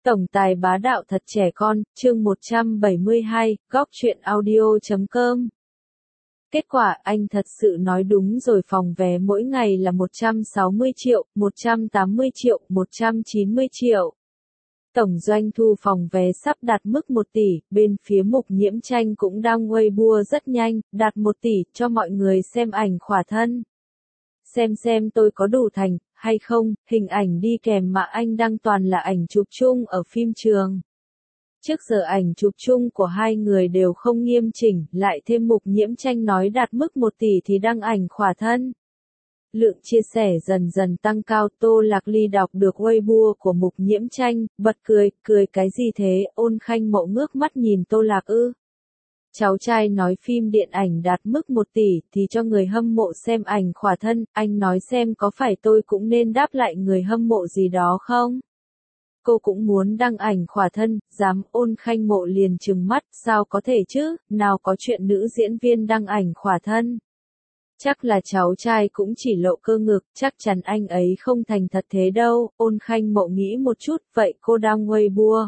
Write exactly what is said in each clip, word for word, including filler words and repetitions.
Tổng tài bá đạo thật trẻ con, chương một trăm bảy mươi hai, góc truyện audio chấm com. Kết quả, anh thật sự nói đúng rồi, phòng vé mỗi ngày là một trăm sáu mươi triệu, một trăm tám mươi triệu, một trăm chín mươi triệu. Tổng doanh thu phòng vé sắp đạt mức một tỷ, bên phía Mục Nhiễm Tranh cũng đang Weibo rất nhanh, đạt một tỷ, cho mọi người xem ảnh khỏa thân. Xem xem tôi có đủ thành hay không, hình ảnh đi kèm mà anh đăng toàn là ảnh chụp chung ở phim trường. Trước giờ ảnh chụp chung của hai người đều không nghiêm chỉnh, lại thêm Mục Nhiễm Tranh nói đạt mức một tỷ thì đăng ảnh khỏa thân. Lượng chia sẻ dần dần tăng cao. Tô Lạc Ly đọc được Weibo của Mục Nhiễm Tranh, bật cười, cười cái gì thế? Ôn Khanh Mộ ngước mắt nhìn Tô Lạc ư. Cháu trai nói phim điện ảnh đạt mức một tỷ thì cho người hâm mộ xem ảnh khỏa thân, anh nói xem có phải tôi cũng nên đáp lại người hâm mộ gì đó không? Cô cũng muốn đăng ảnh khỏa thân, dám. Ôn Khanh Mộ liền trừng mắt, sao có thể chứ, nào có chuyện nữ diễn viên đăng ảnh khỏa thân. Chắc là cháu trai cũng chỉ lộ cơ ngực, chắc chắn anh ấy không thành thật thế đâu. Ôn Khanh Mộ nghĩ một chút, vậy cô đăng Weibo.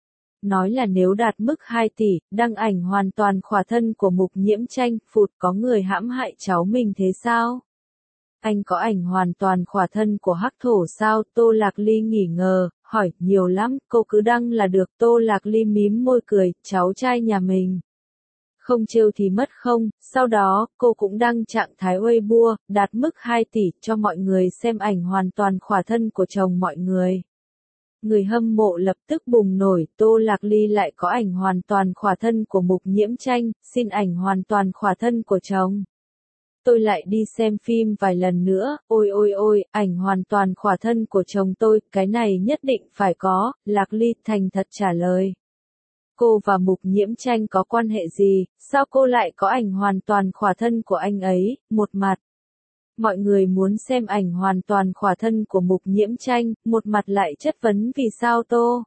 Nói là nếu đạt mức hai tỷ, đăng ảnh hoàn toàn khỏa thân của Mục Nhiễm Tranh, phụt, có người hãm hại cháu mình thế sao? Anh có ảnh hoàn toàn khỏa thân của Hắc Thổ sao? Tô Lạc Ly nghỉ ngờ, hỏi, nhiều lắm, cô cứ đăng là được. Tô Lạc Ly mím môi cười, cháu trai nhà mình. Không trêu thì mất không, sau đó, cô cũng đăng trạng thái Weibo, đạt mức hai tỷ, cho mọi người xem ảnh hoàn toàn khỏa thân của chồng mọi người. Người hâm mộ lập tức bùng nổi, Tô Lạc Ly lại có ảnh hoàn toàn khỏa thân của Mục Nhiễm Tranh, xin ảnh hoàn toàn khỏa thân của chồng. Tôi lại đi xem phim vài lần nữa, ôi ôi ôi, ảnh hoàn toàn khỏa thân của chồng tôi, cái này nhất định phải có. Lạc Ly thành thật trả lời. Cô và Mục Nhiễm Tranh có quan hệ gì, sao cô lại có ảnh hoàn toàn khỏa thân của anh ấy? Một mặt, mọi người muốn xem ảnh hoàn toàn khỏa thân của Mục Nhiễm Tranh, một mặt lại chất vấn vì sao Tô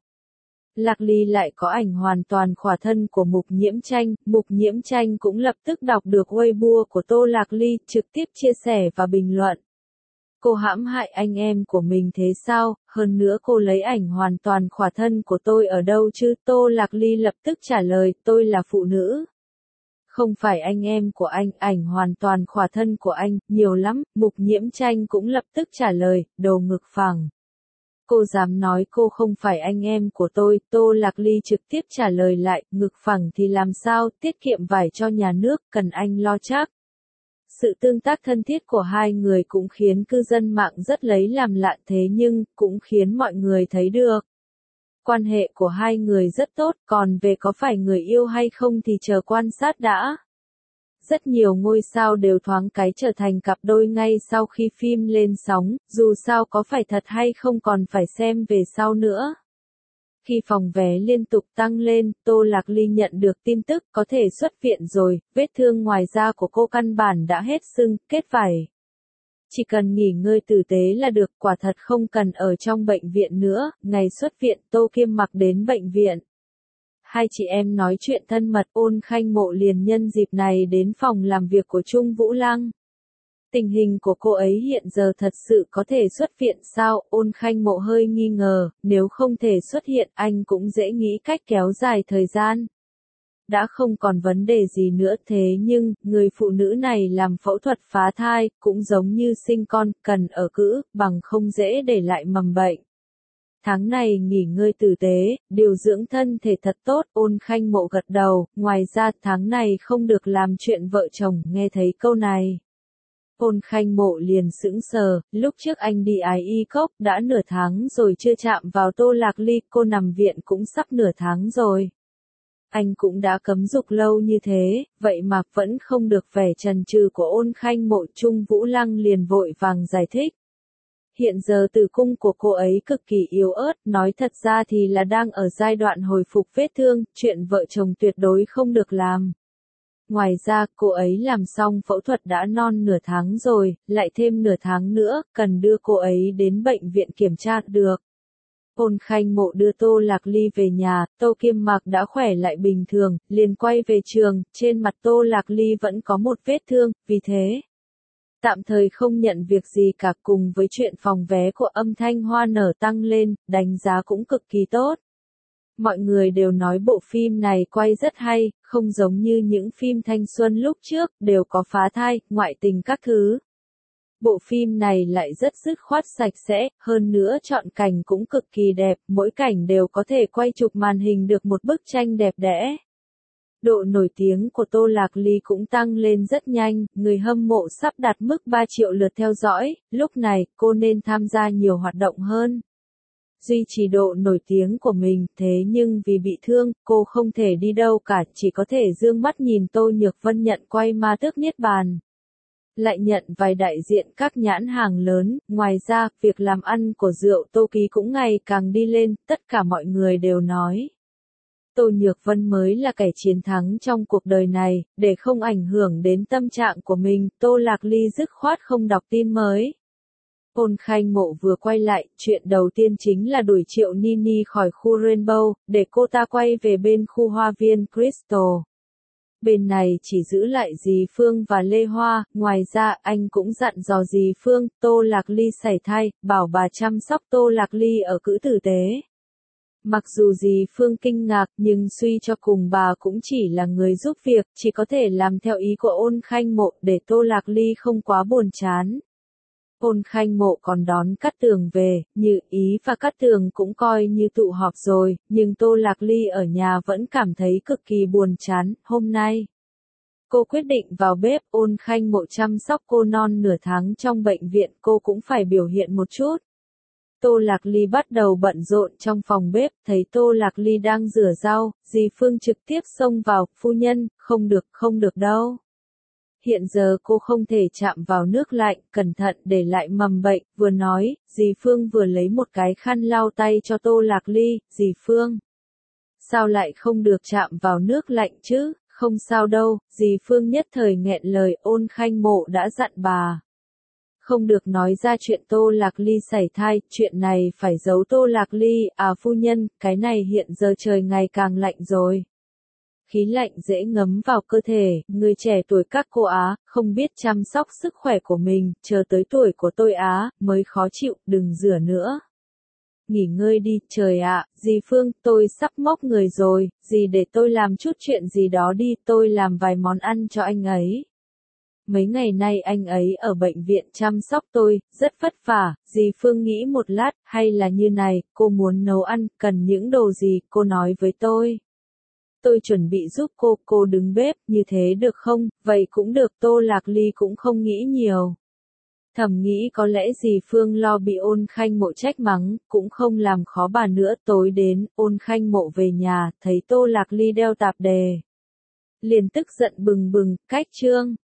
Lạc Ly lại có ảnh hoàn toàn khỏa thân của Mục Nhiễm Tranh. Mục Nhiễm Tranh cũng lập tức đọc được Weibo của Tô Lạc Ly, trực tiếp chia sẻ và bình luận. Cô hãm hại anh em của mình thế sao, hơn nữa cô lấy ảnh hoàn toàn khỏa thân của tôi ở đâu chứ? Tô Lạc Ly lập tức trả lời, tôi là phụ nữ. Không phải anh em của anh, ảnh hoàn toàn khỏa thân của anh, nhiều lắm. Mục Nhiễm Tranh cũng lập tức trả lời, đồ ngực phẳng. Cô dám nói cô không phải anh em của tôi? Tô Lạc Ly trực tiếp trả lời lại, ngực phẳng thì làm sao, tiết kiệm vải cho nhà nước, cần anh lo chắc. Sự tương tác thân thiết của hai người cũng khiến cư dân mạng rất lấy làm lạ, thế nhưng, cũng khiến mọi người thấy được. Quan hệ của hai người rất tốt, còn về có phải người yêu hay không thì chờ quan sát đã. Rất nhiều ngôi sao đều thoáng cái trở thành cặp đôi ngay sau khi phim lên sóng, dù sao có phải thật hay không còn phải xem về sau nữa. Khi phòng vé liên tục tăng lên, Tô Lạc Ly nhận được tin tức có thể xuất viện rồi, vết thương ngoài da của cô căn bản đã hết sưng, kết vảy. Chỉ cần nghỉ ngơi tử tế là được, quả thật không cần ở trong bệnh viện nữa. Ngày xuất viện, Tô Kiêm Mặc đến bệnh viện. Hai chị em nói chuyện thân mật. Ôn Khanh Mộ liền nhân dịp này đến phòng làm việc của Trung Vũ Lăng. Tình hình của cô ấy hiện giờ thật sự có thể xuất viện sao? Ôn Khanh Mộ hơi nghi ngờ, nếu không thể xuất hiện anh cũng dễ nghĩ cách kéo dài thời gian. Đã không còn vấn đề gì nữa, thế nhưng, người phụ nữ này làm phẫu thuật phá thai, cũng giống như sinh con, cần ở cữ, bằng không dễ để lại mầm bệnh. Tháng này nghỉ ngơi tử tế, điều dưỡng thân thể thật tốt. Ôn Khanh Mộ gật đầu, ngoài ra tháng này không được làm chuyện vợ chồng. Nghe thấy câu này, Ôn Khanh Mộ liền sững sờ, lúc trước anh đi ái y cốc, đã nửa tháng rồi chưa chạm vào Tô Lạc Ly, cô nằm viện cũng sắp nửa tháng rồi. Anh cũng đã cấm dục lâu như thế, vậy mà vẫn không được vẻ chần chừ của Ôn Khanh Mộ. Trung Vũ Lăng liền vội vàng giải thích. Hiện giờ tử cung của cô ấy cực kỳ yếu ớt, nói thật ra thì là đang ở giai đoạn hồi phục vết thương, chuyện vợ chồng tuyệt đối không được làm. Ngoài ra, cô ấy làm xong phẫu thuật đã non nửa tháng rồi, lại thêm nửa tháng nữa, cần đưa cô ấy đến bệnh viện kiểm tra được. Ôn Khanh Mộ đưa Tô Lạc Ly về nhà, Tô Kiêm Mặc đã khỏe lại bình thường, liền quay về trường, trên mặt Tô Lạc Ly vẫn có một vết thương, vì thế tạm thời không nhận việc gì cả. Cùng với chuyện phòng vé của Âm Thanh Hoa nở tăng lên, đánh giá cũng cực kỳ tốt. Mọi người đều nói bộ phim này quay rất hay, không giống như những phim thanh xuân lúc trước, đều có phá thai, ngoại tình các thứ. Bộ phim này lại rất dứt khoát sạch sẽ, hơn nữa chọn cảnh cũng cực kỳ đẹp, mỗi cảnh đều có thể quay chụp màn hình được một bức tranh đẹp đẽ. Độ nổi tiếng của Tô Lạc Ly cũng tăng lên rất nhanh, người hâm mộ sắp đạt mức ba triệu lượt theo dõi, lúc này cô nên tham gia nhiều hoạt động hơn. Duy trì độ nổi tiếng của mình, thế nhưng vì bị thương, cô không thể đi đâu cả, chỉ có thể dương mắt nhìn Tô Nhược Vân nhận quay Ma Tước Niết Bàn. Lại nhận vài đại diện các nhãn hàng lớn, ngoài ra, việc làm ăn của rượu Tô Ký cũng ngày càng đi lên, tất cả mọi người đều nói. Tô Nhược Vân mới là kẻ chiến thắng trong cuộc đời này, để không ảnh hưởng đến tâm trạng của mình, Tô Lạc Ly dứt khoát không đọc tin mới. Ôn Khanh Mộ vừa quay lại, chuyện đầu tiên chính là đuổi Triệu Nini khỏi khu Rainbow, để cô ta quay về bên khu hoa viên Crystal. Bên này chỉ giữ lại Dì Phương và Lê Hoa, ngoài ra anh cũng dặn dò Dì Phương, Tô Lạc Ly sảy thai, bảo bà chăm sóc Tô Lạc Ly ở cữ tử tế. Mặc dù Dì Phương kinh ngạc nhưng suy cho cùng bà cũng chỉ là người giúp việc, chỉ có thể làm theo ý của Ôn Khanh Mộ để Tô Lạc Ly không quá buồn chán. Ôn Khanh Mộ còn đón Cát Tường về, Như Ý và Cát Tường cũng coi như tụ họp rồi, nhưng Tô Lạc Ly ở nhà vẫn cảm thấy cực kỳ buồn chán. Hôm nay, cô quyết định vào bếp. Ôn Khanh Mộ chăm sóc cô non nửa tháng trong bệnh viện, cô cũng phải biểu hiện một chút. Tô Lạc Ly bắt đầu bận rộn trong phòng bếp, thấy Tô Lạc Ly đang rửa rau, Dì Phương trực tiếp xông vào, phu nhân, không được, không được đâu. Hiện giờ cô không thể chạm vào nước lạnh, cẩn thận để lại mầm bệnh, vừa nói, Dì Phương vừa lấy một cái khăn lau tay cho Tô Lạc Ly. Dì Phương, sao lại không được chạm vào nước lạnh chứ, không sao đâu. Dì Phương nhất thời nghẹn lời. Ôn Khanh Mộ đã dặn bà không được nói ra chuyện Tô Lạc Ly sảy thai, chuyện này phải giấu. Tô Lạc Ly, à phu nhân, cái này hiện giờ trời ngày càng lạnh rồi. Khí lạnh dễ ngấm vào cơ thể, người trẻ tuổi các cô Á, không biết chăm sóc sức khỏe của mình, chờ tới tuổi của tôi Á, mới khó chịu, đừng rửa nữa. Nghỉ ngơi đi, trời ạ, dì Phương, tôi sắp mốc người rồi, dì để tôi làm chút chuyện gì đó đi, tôi làm vài món ăn cho anh ấy. Mấy ngày nay anh ấy ở bệnh viện chăm sóc tôi, rất vất vả. Dì Phương nghĩ một lát, hay là như này, cô muốn nấu ăn, cần những đồ gì, cô nói với tôi. Tôi chuẩn bị giúp cô, cô đứng bếp, như thế được không? Vậy cũng được. Tô Lạc Ly cũng không nghĩ nhiều. Thầm nghĩ có lẽ dì Phương lo bị Ôn Khanh Mộ trách mắng, cũng không làm khó bà nữa. Tối đến, Ôn Khanh Mộ về nhà, thấy Tô Lạc Ly đeo tạp dề. Liền tức giận bừng bừng, cách trương.